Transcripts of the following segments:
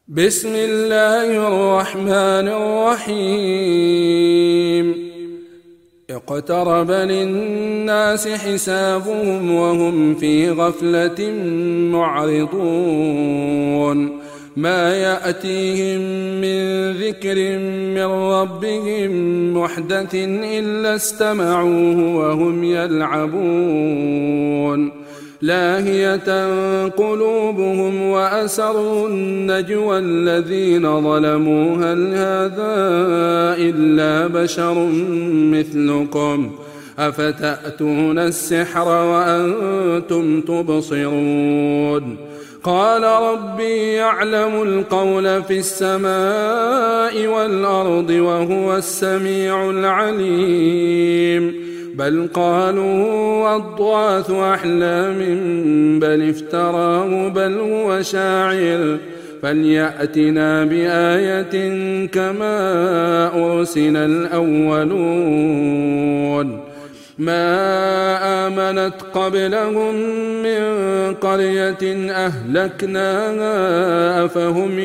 بسم الله الرحمن الرحيم اقترب للناس حسابهم وهم في غفلة معرضون ما يأتيهم من ذكر من ربهم محدث إلا استمعوه وهم يلعبون لاهية قلوبهم وأسروا النجوى الذين ظلموا هل هذا إلا بشر مثلكم أفتأتون السحر وأنتم تبصرون قال ربي يعلم القول في السماء والأرض وهو السميع العليم بل قالوا أضغاث أحلام بل افتراه بل هو شاعر فليأتنا بآية كما أرسل الأولون ما آمنت قبلهم من قرية أهلكناها أفهم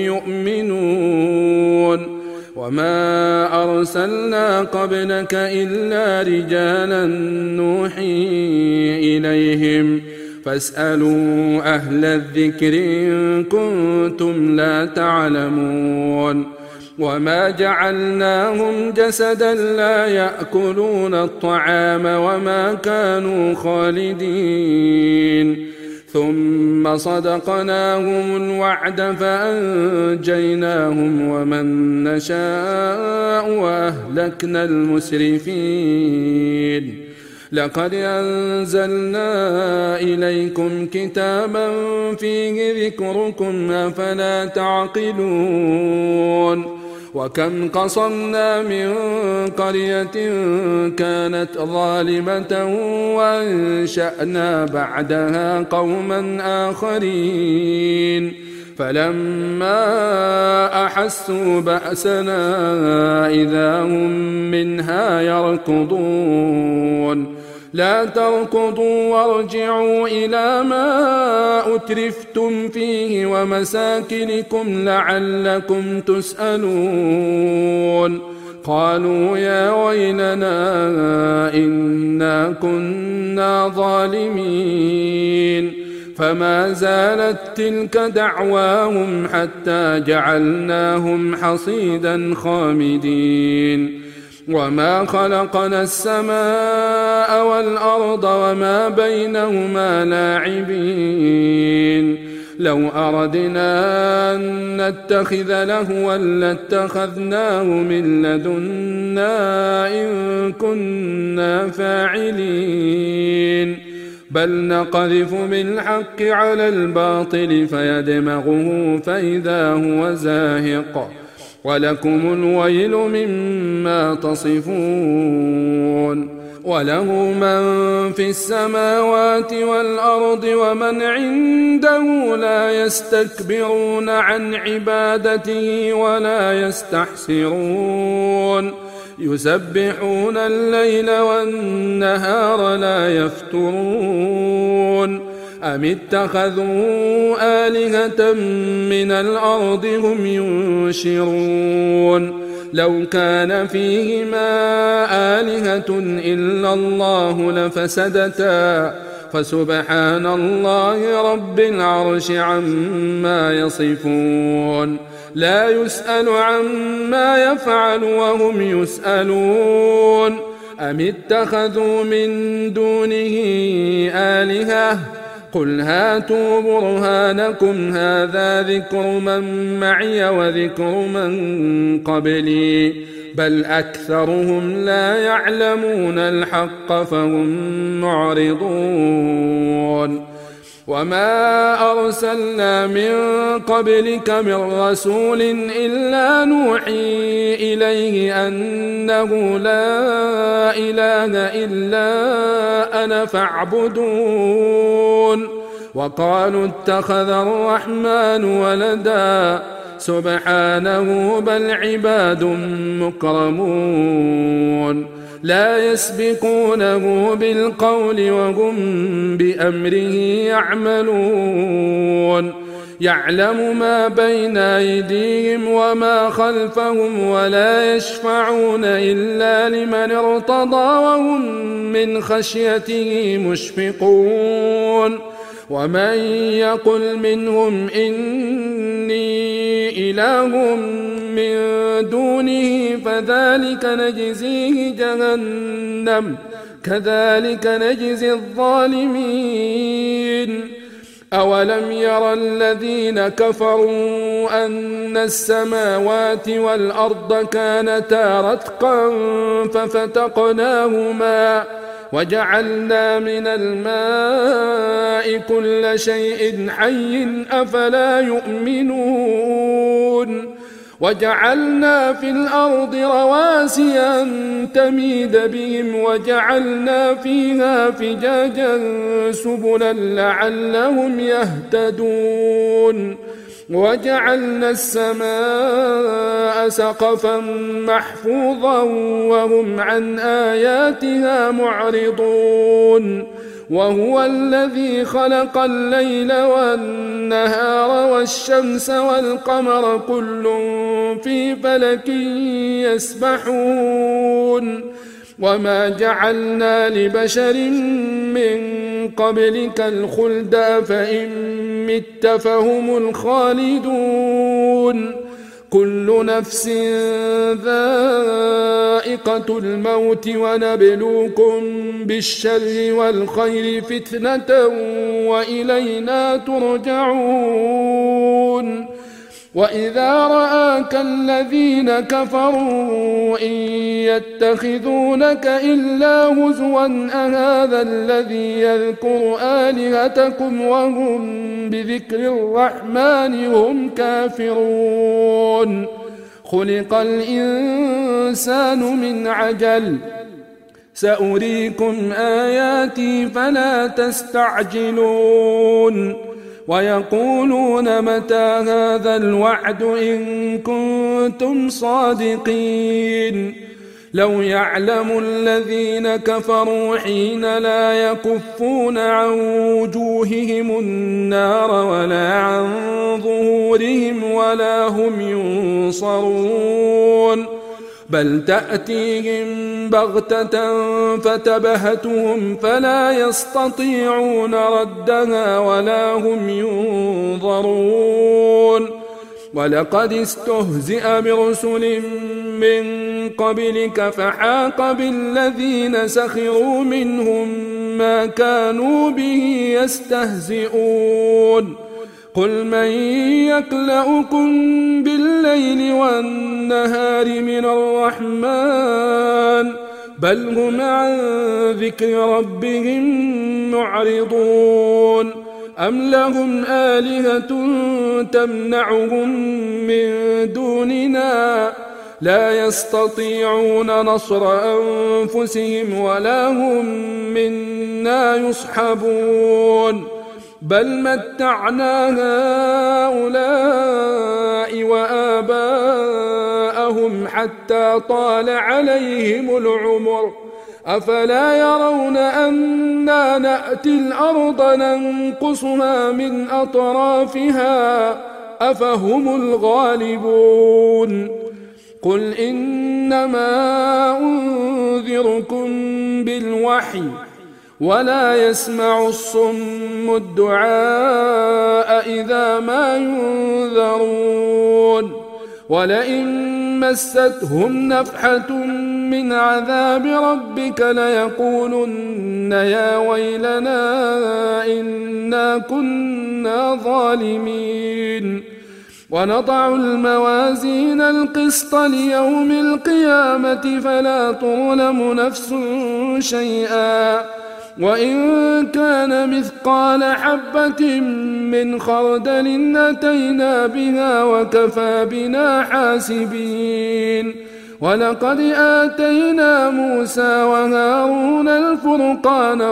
يؤمنون وما أرسلنا قبلك إلا رجالا نوحي إليهم فاسألوا أهل الذكر إن كنتم لا تعلمون وما جعلناهم جسدا لا يأكلون الطعام وما كانوا خالدين ثم صدقناهم الوعد فأنجيناهم ومن نشاء وأهلكنا المسرفين لقد أنزلنا إليكم كتابا فيه ذكركم أفلا تعقلون وكم قصمنا من قرية كانت ظالمة وأنشأنا بعدها قوما آخرين فلما أحسوا بأسنا إذا هم منها يركضون لا تركضوا وارجعوا إلى ما أترفتم فيه ومساكنكم لعلكم تسألون قالوا يا ويلنا إنا كنا ظالمين فما زالت تلك دعواهم حتى جعلناهم حصيدا خامدين وما خلقنا السماء والأرض وما بينهما لاعبين لو أردنا أن نتخذ لهوا لاتخذناه من لدنا إن كنا فاعلين بل نقذف بالحق على الباطل فيدمغه فإذا هو زاهق ولكم الويل مما تصفون وله من في السماوات والأرض ومن عنده لا يستكبرون عن عبادته ولا يستحسرون يسبحون الليل والنهار لا يفترون أم اتخذوا آلهة من الأرض هم ينشرون لو كان فيهما آلهة إلا الله لفسدتا فسبحان الله رب العرش عما يصفون لا يسأل عما يفعل وهم يسألون أم اتخذوا من دونه آلهة قل هاتوا برهانكم هذا ذكر من معي وذكر من قبلي بل أكثرهم لا يعلمون الحق فهم معرضون وما أرسلنا من قبلك من رسول إلا نوحي إليه أنه لا إله إلا أنا فاعبدون وقالوا اتخذ الرحمن ولدا سبحانه بل عباد مكرمون لا يسبقونه بالقول وهم بأمره يعملون يعلم ما بين أيديهم وما خلفهم ولا يشفعون إلا لمن ارتضى وهم من خشيته مشفقون ومن يقل منهم إني إله من دونه فذلك نجزيه جهنم كذلك نجزي الظالمين أولم ير الذين كفروا أن السماوات والأرض كانتا رتقا ففتقناهما وجعلنا من الماء كل شيء حي أفلا يؤمنون وجعلنا في الأرض رواسي أن تميد بهم وجعلنا فيها فجاجا سبلا لعلهم يهتدون وجعلنا السماء سقفا محفوظا وهم عن آياتها معرضون وهو الذي خلق الليل والنهار والشمس والقمر كل في فلك يسبحون وما جعلنا لبشر من قبلك الخلد أفإن مت فهم الخالدون كل نفس ذائقة الموت ونبلوكم بالشر والخير فتنة وإلينا ترجعون وإذا رآك الذين كفروا إن يتخذونك إلا هزوا أهذا الذي يذكر آلهتكم وهم بذكر الرحمن هم كافرون خلق الإنسان من عجل سأريكم آياتي فلا تستعجلون ويقولون متى هذا الوعد إن كنتم صادقين لو يعلم الذين كفروا حين لا يكفون عن وجوههم النار ولا عن ظهورهم ولا هم ينصرون بل تأتيهم بغتة فتبهتهم فلا يستطيعون ردها ولا هم ينظرون ولقد استهزئ برسل من قبلك فحاق بالذين سخروا منهم ما كانوا به يستهزئون قل من يكلؤكم بالليل والنهار من الرحمن بل هم عن ذكر ربهم معرضون أم لهم آلهة تمنعهم من دوننا لا يستطيعون نصر أنفسهم ولا هم منا يصحبون بل متعنا هؤلاء وآباءهم حتى طال عليهم العمر أفلا يرون أنا نأتي الأرض ننقصها من أطرافها أفهم الغالبون قل إنما أنذركم بالوحي ولا يسمع الصم الدعاء إذا ما ينذرون ولئن مستهم نفحة من عذاب ربك ليقولن يا ويلنا إنا كنا ظالمين ونضع الموازين القسط ليوم القيامة فلا تظلم نفس شيئا وإن كان مثقال حبة من خردل أتينا بها وكفى بنا حاسبين ولقد آتينا موسى وهارون الفرقان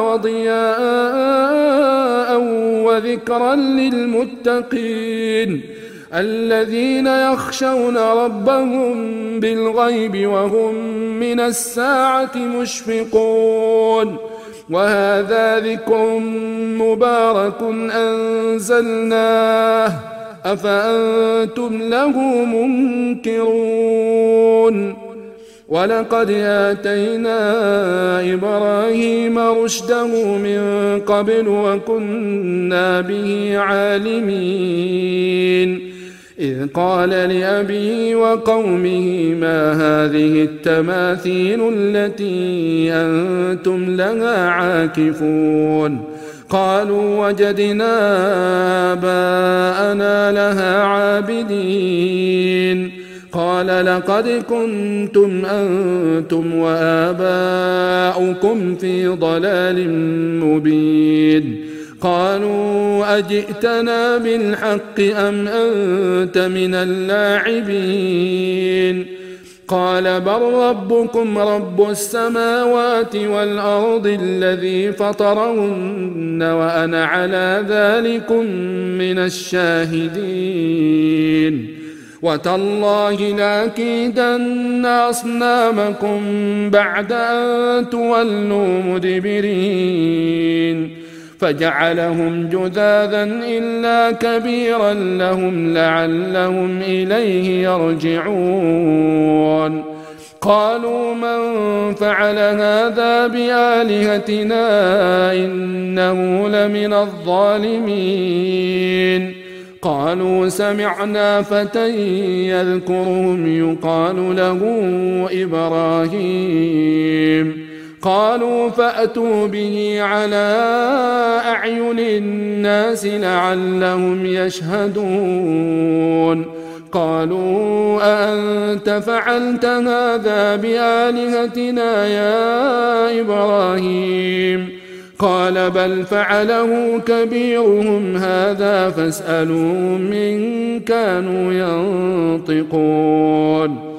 وضياء وذكرا للمتقين الذين يخشون ربهم بالغيب وهم من الساعة مشفقون وهذا ذكر مبارك أنزلناه أفأنتم له منكرون ولقد آتينا إبراهيم رشده من قبل وكنا به عالمين إذ قال لأبيه وقومه ما هذه التماثيل التي أنتم لها عاكفون قالوا وجدنا آباءنا لها عابدين قال لقد كنتم أنتم وآباؤكم في ضلال مبين قالوا أجئتنا بالحق أم أنت من اللاعبين قال بل ربكم رب السماوات والأرض الذي فطرهن وأنا على ذلكم من الشاهدين وتالله لأكيدن أصنامكم بعد أن تولوا مدبرين فجعلهم جذاذا إلا كبيرا لهم لعلهم إليه يرجعون قالوا من فعل هذا بآلهتنا إنه لمن الظالمين قالوا سمعنا فتى يذكرهم يقال له إبراهيم قالوا فأتوا به على أعين الناس لعلهم يشهدون قالوا أأنت فعلت هذا بآلهتنا يا إبراهيم قال بل فعله كبيرهم هذا فاسألوهم إن كانوا ينطقون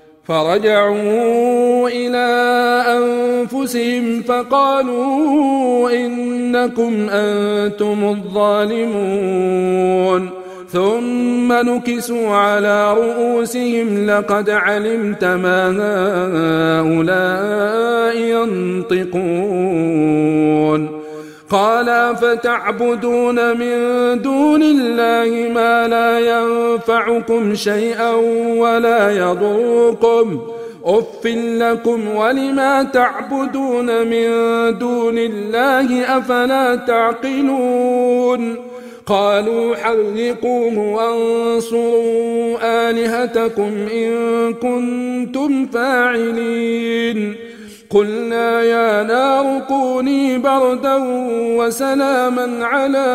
فرجعوا إلى أنفسهم فقالوا إنكم أنتم الظالمون ثم نكسوا على رؤوسهم لقد علمت ما هؤلاء ينطقون قال فتعبدون من دون الله ما لا ينفعكم شيئا ولا يضركم أف لكم ولما تعبدون من دون الله أفلا تعقلون قالوا حرقوه وانصروا آلهتكم إن كنتم فاعلين قلنا يا نار كوني بردا وسلاما على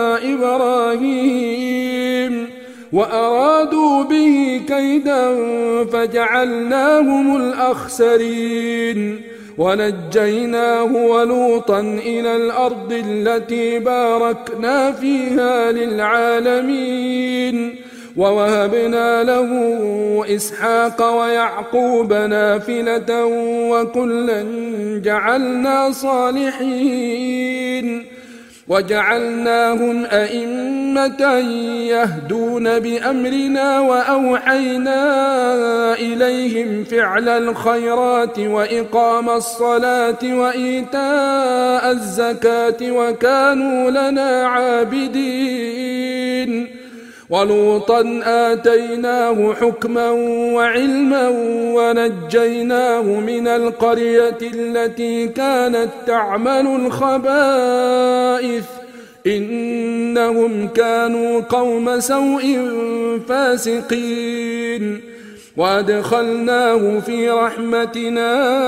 إبراهيم وأرادوا به كيدا فجعلناهم الأخسرين ونجيناه ولوطا إلى الأرض التي باركنا فيها للعالمين ووهبنا له إسحاق ويعقوب نافلة وكلا جعلنا صالحين وجعلناهم أئمة يهدون بأمرنا وأوحينا إليهم فعل الخيرات وإقام الصلاة وإيتاء الزكاة وكانوا لنا عابدين ولوطا آتيناه حكما وعلما ونجيناه من القرية التي كانت تعمل الخبائث إنهم كانوا قوم سوء فاسقين وأدخلناه في رحمتنا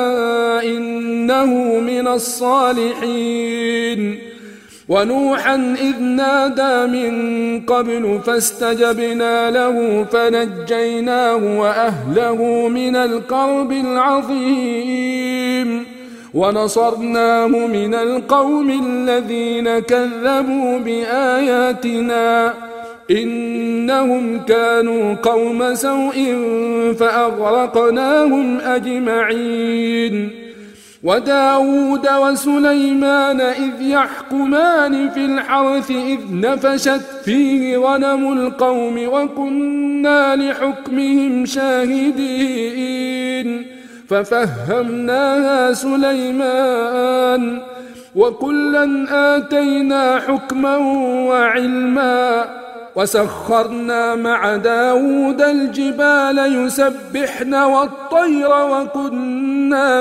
إنه من الصالحين ونوحا إذ نادى من قبل فاستجبنا له فنجيناه وأهله من الكرب العظيم ونصرناه من القوم الذين كذبوا بآياتنا إنهم كانوا قوم سوء فأغرقناهم أجمعين وداود وسليمان إذ يحكمان في الحرث إذ نفشت فيه غنم القوم وكنا لحكمهم شاهدين ففهمناها سليمان وكلا آتينا حكما وعلما وسخرنا مع داود الجبال يسبحن والطير وكنا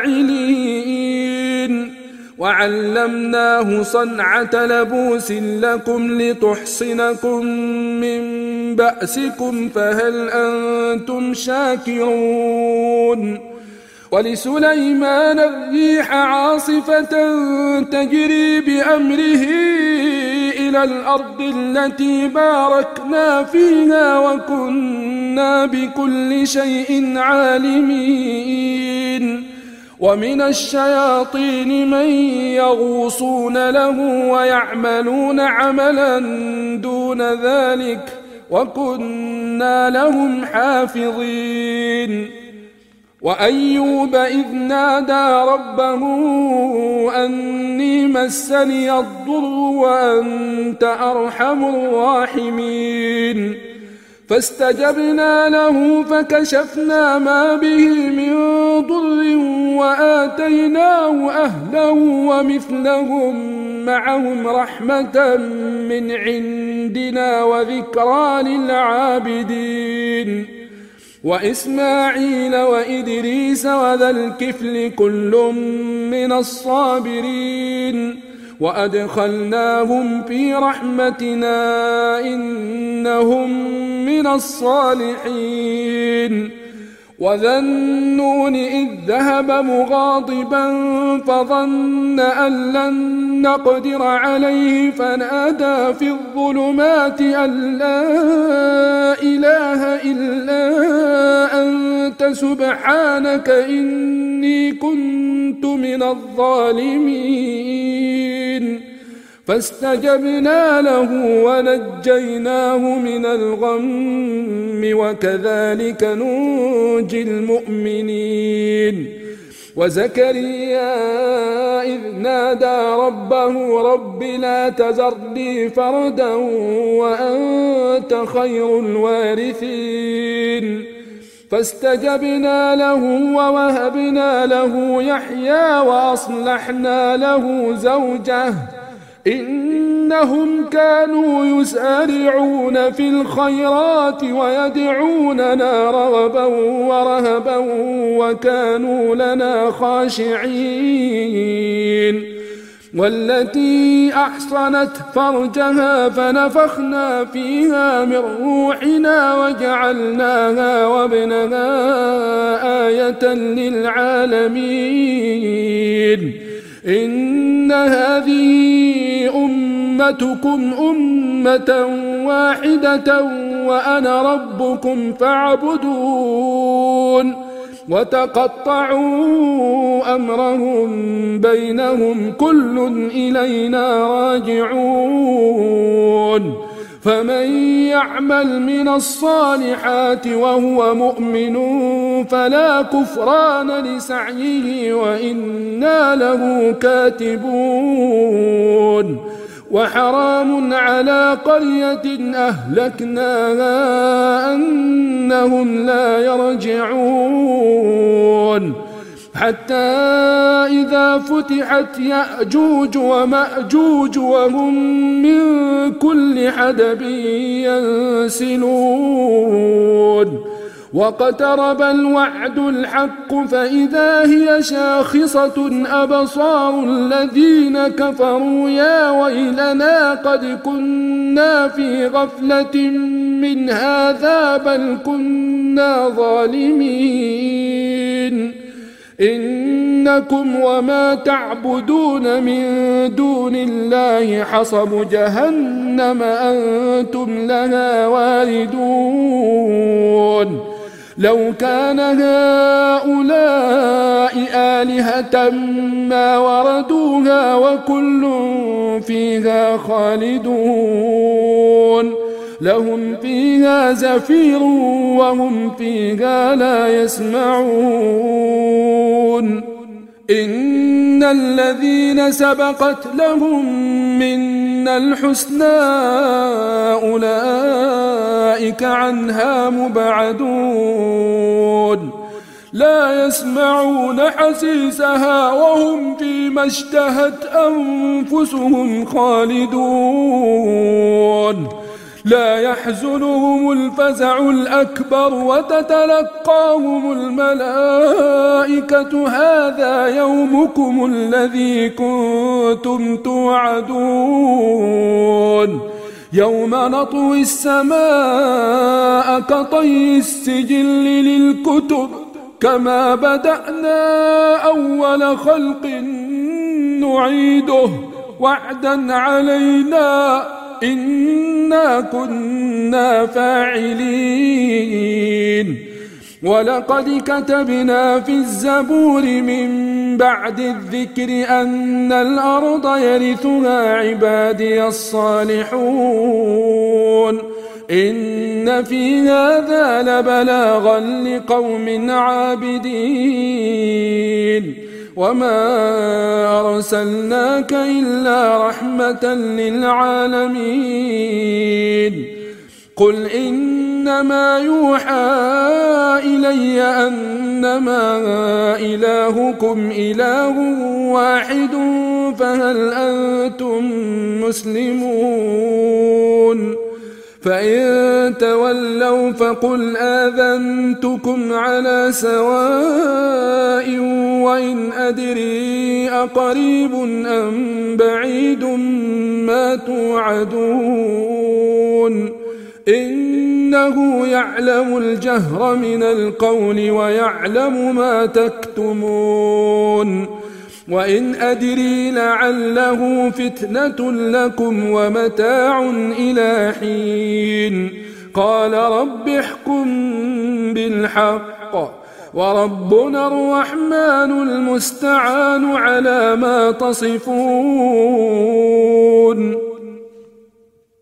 فاعلين وعلمناه صنعة لبوس لكم لتحصنكم من بأسكم فهل أنتم شاكرون ولسليمان الريح عاصفة تجري بأمره إلى الأرض التي باركنا فيها وكنا بكل شيء عالمين ومن الشياطين من يغوصون له ويعملون عملا دون ذلك وكنا لهم حافظين وأيوب إذ نادى ربه أني مسني الضر وأنت أرحم الراحمين فاستجبنا له فكشفنا ما به من ضر وآتيناه أهله ومثلهم معهم رحمة من عندنا وذكرى للعابدين وإسماعيل وإدريس وذا الكفل كل من الصابرين وأدخلناهم في رحمتنا إنهم من الصالحين وذا النون إذ ذهب مغاضبا فظن أن لن نقدر عليه فنادى في الظلمات أن لا إله إلا أنت سبحانك إني كنت من الظالمين فاستجبنا له ونجيناه من الغم وكذلك ننجي المؤمنين وزكريا إذ نادى ربه رب لا تذرني فردا وأنت خير الوارثين فاستجبنا له ووهبنا له يحيى وأصلحنا له زوجه إنهم كانوا يسارعون في الخيرات ويدعوننا رغبا ورهبا وكانوا لنا خاشعين والتي أحصنت فرجها فنفخنا فيها من روحنا وجعلناها وابنها آية للعالمين إن هذه أمتكم أمة واحدة وأنا ربكم فاعبدون وتقطعوا أمرهم بينهم كل إلينا راجعون فمن يعمل من الصالحات وهو مؤمن فلا كفران لسعيه وإنا له كاتبون وحرام على قرية أهلكناها أنهم لا يرجعون حتى إذا فتحت يأجوج ومأجوج وهم من كل حدب ينسلون واقترب الوعد الحق فإذا هي شاخصة أبصار الذين كفروا يا ويلنا قد كنا في غفلة من هذا بل كنا ظالمين إنكم وما تعبدون من دون الله حصب جهنم أنتم لها واردون لو كان هؤلاء آلهة ما وردوها وكل فيها خالدون لهم فيها زفير وهم فيها لا يسمعون إن الذين سبقت لهم منا الحسنى أولئك عنها مبعدون لا يسمعون حسيسها وهم فيما اشتهت أنفسهم خالدون لا يحزنهم الفزع الأكبر وتتلقاهم الملائكة هذا يومكم الذي كنتم توعدون يوم نطوي السماء كطي السجل للكتب كما بدأنا أول خلق نعيده وعدا علينا إنا كنا فاعلين ولقد كتبنا في الزبور من بعد الذكر أن الأرض يرثها عبادي الصالحون إن في هذا لبلاغا لقوم عابدين وما أرسلناك إلا رحمة للعالمين قل إنما يوحى إلي أنما إلهكم إله واحد فهل أنتم مسلمون فإن تولوا فقل آذنتكم على سواء وإن أدري أقريب أم بعيد ما توعدون إنه يعلم الجهر من القول ويعلم ما تكتمون وإن أدري لعله فتنة لكم ومتاع إلى حين قال رب احكم بالحق وربنا الرحمن المستعان على ما تصفون